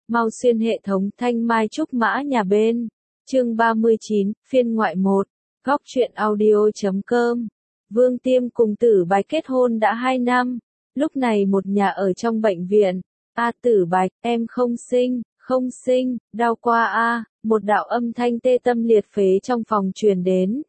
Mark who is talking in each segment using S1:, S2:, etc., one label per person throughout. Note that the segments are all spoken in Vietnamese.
S1: Mau xuyên hệ thống thanh mai trúc mã nhà bên. Chương 39, phiên ngoại 1. Góc truyện audio.com. Vương Tiêm cùng Tử Bạch kết hôn đã 2 năm. Lúc này một nhà ở trong bệnh viện. Tử Bạch, em không sinh, đau quá a. Một đạo âm thanh tê tâm liệt phế trong phòng truyền đến.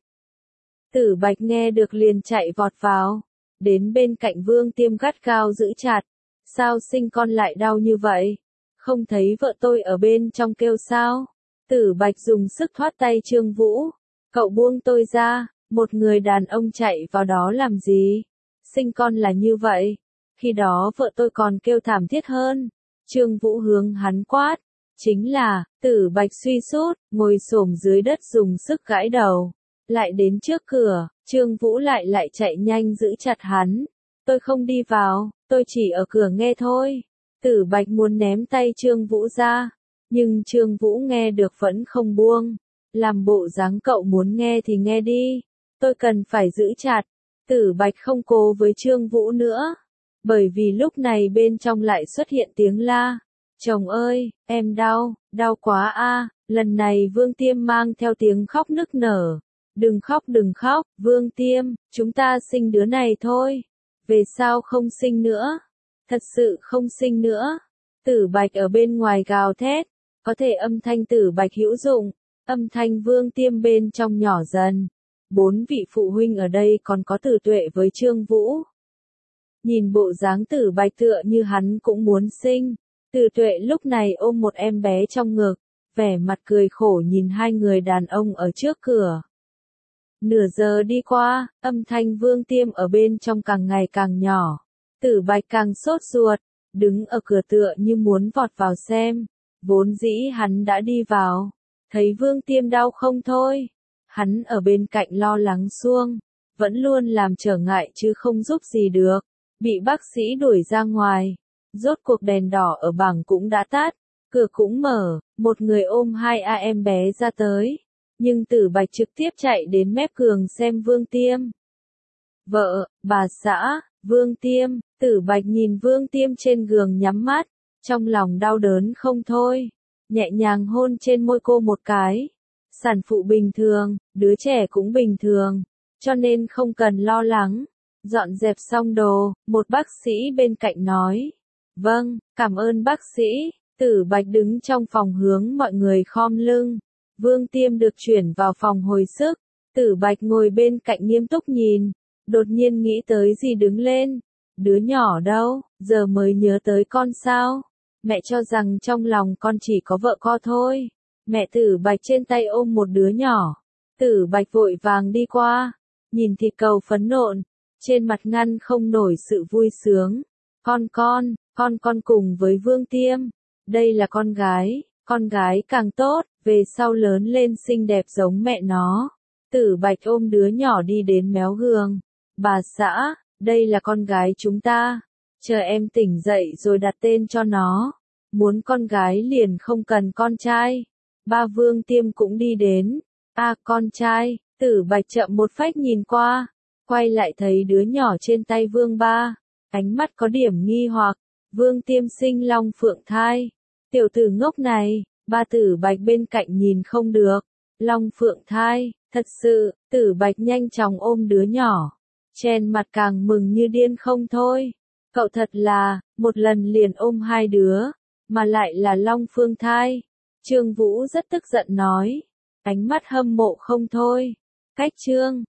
S1: Tử Bạch nghe được liền chạy vọt vào. Đến bên cạnh Vương Tiêm gắt gao giữ chặt. Sao sinh con lại đau như vậy? Không thấy vợ tôi ở bên trong kêu sao? Tử Bạch dùng sức thoát tay Trương Vũ. Cậu buông tôi ra, một người đàn ông chạy vào đó làm gì? Sinh con là như vậy. Khi đó vợ tôi còn kêu thảm thiết hơn. Trương Vũ hướng hắn quát. Chính là, Tử Bạch suy sút, ngồi xổm dưới đất dùng sức gãi đầu. Lại đến trước cửa, Trương Vũ lại chạy nhanh giữ chặt hắn. Tôi không đi vào, tôi chỉ ở cửa nghe thôi. Tử Bạch muốn ném tay Trương Vũ ra, nhưng Trương Vũ nghe được vẫn không buông. Làm bộ dáng cậu muốn nghe thì nghe đi, tôi cần phải giữ chặt. Tử Bạch không cố với Trương Vũ nữa, bởi vì lúc này bên trong lại xuất hiện tiếng la. Chồng ơi, em đau quá a. Lần này Vương Tiêm mang theo tiếng khóc nức nở. Đừng khóc, Vương Tiêm, chúng ta sinh đứa này thôi. Về sao không sinh nữa? Thật sự không sinh nữa. Tử Bạch ở bên ngoài gào thét. Có thể âm thanh Tử Bạch hữu dụng. Âm thanh Vương Tiêm bên trong nhỏ dần. 4 vị phụ huynh ở đây còn có Tử Tuệ với Trương Vũ. Nhìn bộ dáng Tử Bạch tựa như hắn cũng muốn sinh. Tử Tuệ lúc này ôm một em bé trong ngực. Vẻ mặt cười khổ nhìn hai người đàn ông ở trước cửa. Nửa giờ đi qua, âm thanh Vương Tiêm ở bên trong càng ngày càng nhỏ. Tử Bạch càng sốt ruột, đứng ở cửa tựa như muốn vọt vào xem. Vốn dĩ hắn đã đi vào, thấy Vương Tiêm đau không thôi. Hắn ở bên cạnh lo lắng xuông, vẫn luôn làm trở ngại chứ không giúp gì được. Bị bác sĩ đuổi ra ngoài, rốt cuộc đèn đỏ ở bảng cũng đã tắt, cửa cũng mở, một người ôm hai em bé ra tới. Nhưng Tử Bạch trực tiếp chạy đến mép giường xem Vương Tiêm. Vợ, bà xã, Vương Tiêm, Tử Bạch nhìn Vương Tiêm trên giường nhắm mắt, trong lòng đau đớn không thôi, nhẹ nhàng hôn trên môi cô một cái. Sản phụ bình thường, đứa trẻ cũng bình thường, cho nên không cần lo lắng. Dọn dẹp xong đồ, một bác sĩ bên cạnh nói. Vâng, cảm ơn bác sĩ. Tử Bạch đứng trong phòng hướng mọi người khom lưng. Vương Tiêm được chuyển vào phòng hồi sức. Tử Bạch ngồi bên cạnh nghiêm túc nhìn. Đột nhiên nghĩ tới gì đứng lên. Đứa nhỏ đâu, giờ mới nhớ tới con sao? Mẹ cho rằng trong lòng con chỉ có vợ con thôi. Mẹ Tử Bạch trên tay ôm một đứa nhỏ. Tử Bạch vội vàng đi qua. Nhìn thịt cầu phấn nộn. Trên mặt ngăn không nổi sự vui sướng. Con cùng với Vương Tiêm. Đây là con gái càng tốt, về sau lớn lên xinh đẹp giống mẹ nó. Tử Bạch ôm đứa nhỏ đi đến méo giường. Bà xã, đây là con gái chúng ta. Chờ em tỉnh dậy rồi đặt tên cho nó. Muốn con gái liền không cần con trai. Ba Vương Tiêm cũng đi đến. Con trai. Tử Bạch chậm một phách nhìn qua. Quay lại thấy đứa nhỏ trên tay Vương Ba. Ánh mắt có điểm nghi hoặc. Vương Tiêm sinh long phượng thai. Tiểu tử ngốc này. Ba Tử Bạch bên cạnh nhìn không được. Long phượng thai, thật sự. Tử Bạch nhanh chóng ôm đứa nhỏ. Trên mặt càng mừng như điên không thôi. Cậu thật là, một lần liền ôm 2 đứa, mà lại là long phượng thai. Trương Vũ rất tức giận nói. Ánh mắt hâm mộ không thôi. Cách Trương,